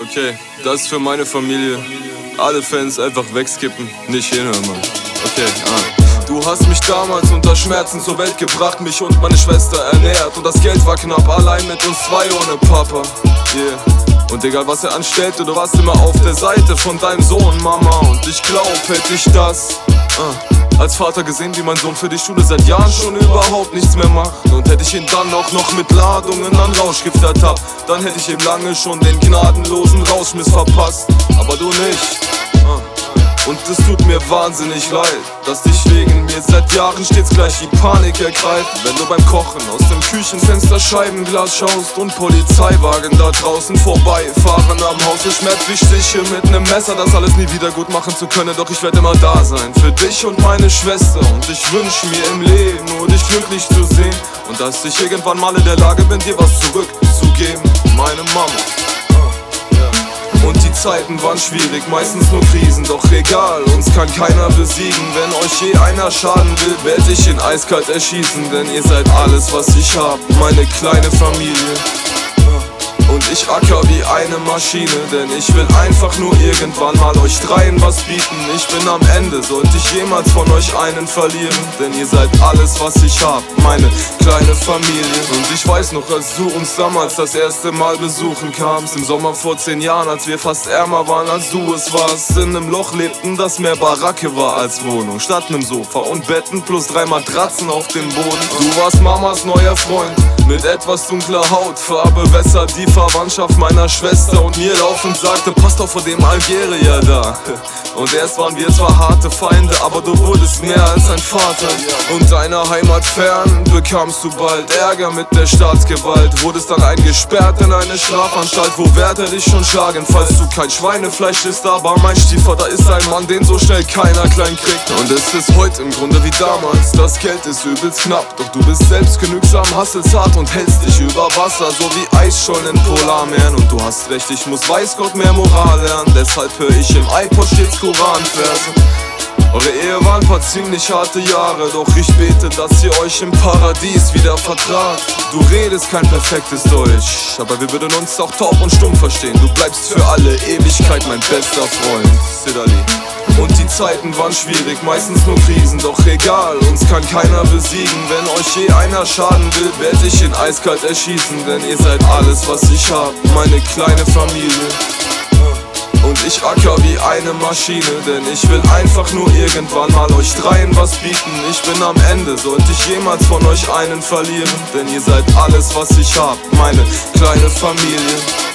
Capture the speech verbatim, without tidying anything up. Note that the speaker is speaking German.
Okay, das ist für meine Familie. Alle Fans einfach wegskippen, nicht hinhören, Mann. Okay, ah. Du hast mich damals unter Schmerzen zur Welt gebracht, mich und meine Schwester ernährt. Und das Geld war knapp, allein mit uns zwei ohne Papa. Yeah. Und egal was er anstellte, du warst immer auf der Seite von deinem Sohn, Mama. Und ich glaub, hätte ich das uh, als Vater gesehen, wie mein Sohn für die Schule seit Jahren schon überhaupt nichts mehr macht. Und hätte ich ihn dann auch noch mit Ladungen an Rauschgift ertappt, dann hätte ich ihm lange schon den gnadenlosen Rauschmiss verpasst. Aber du nicht. uh. Und es tut mir wahnsinnig leid, dass dich wegen mir seit Jahren stets gleich die Panik ergreift. Wenn du beim Kochen aus dem Küchenfenster Scheibenglas schaust und Polizeiwagen da draußen vorbeifahren am Haus. Es schmerzt wie Stiche mit nem Messer, das alles nie wieder gut machen zu können. Doch ich werde immer da sein für dich und meine Schwester. Und ich wünsch mir im Leben nur dich glücklich zu sehen. Und dass ich irgendwann mal in der Lage bin, dir was zurückzugeben, meine Mama. Und die Zeiten waren schwierig, meistens nur Krisen, doch egal, uns kann keiner besiegen. Wenn euch je einer schaden will, werd ich ihn eiskalt erschießen. Denn ihr seid alles, was ich hab, meine kleine Familie. Und ich acker wie eine Maschine, denn ich will einfach nur irgendwann mal euch dreien was bieten. Ich bin am Ende, sollte ich jemals von euch einen verlieren. Denn ihr seid alles, was ich hab, meine kleine Familie. Und ich weiß noch, als du uns damals das erste Mal besuchen kamst, im Sommer vor zehn Jahren, als wir fast ärmer waren, als du es warst. In einem Loch lebten, das mehr Baracke war als Wohnung, statt nem Sofa und Betten plus drei Matratzen auf dem Boden. Du warst Mamas neuer Freund, mit etwas dunkler Hautfarbe, weshalb die Verwandtschaft meiner Schwester und mir laufend sagte: passt auf vor dem Algerier da. Und erst waren wir zwar harte Feinde, aber du wurdest mehr als ein Vater. Und deiner Heimat fern bekamst du bald Ärger mit der Staatsgewalt. Wurdest dann eingesperrt in eine Strafanstalt, wo Wärter dich schon schlagen, falls du kein Schweinefleisch isst. Aber mein Stiefvater ist ein Mann, den so schnell keiner klein kriegt. Und es ist heute im Grunde wie damals, das Geld ist übelst knapp. Doch du bist selbstgenügsam, hasselst hart und hältst dich über Wasser, so wie Eisschollen in Polarmeeren. Und du hast recht, ich muss weiß Gott mehr Moral lernen. Deshalb höre ich im iPod stets Koranverse. Eure Ehe war ein paar ziemlich harte Jahre, doch ich bete, dass ihr euch im Paradies wieder vertragt. Du redest kein perfektes Deutsch, aber wir würden uns auch taub und stumm verstehen. Du bleibst für alle Ewigkeit mein bester Freund, Sidali. Und die Zeiten waren schwierig, meistens nur Krisen, doch egal, uns kann keiner besiegen. Wenn euch je einer schaden will, werd ich ihn eiskalt erschießen. Denn ihr seid alles, was ich hab, meine kleine Familie. Und ich acker wie eine Maschine, denn ich will einfach nur irgendwann mal euch dreien was bieten. Ich bin am Ende, sollte ich jemals von euch einen verlieren. Denn ihr seid alles, was ich hab, meine kleine Familie.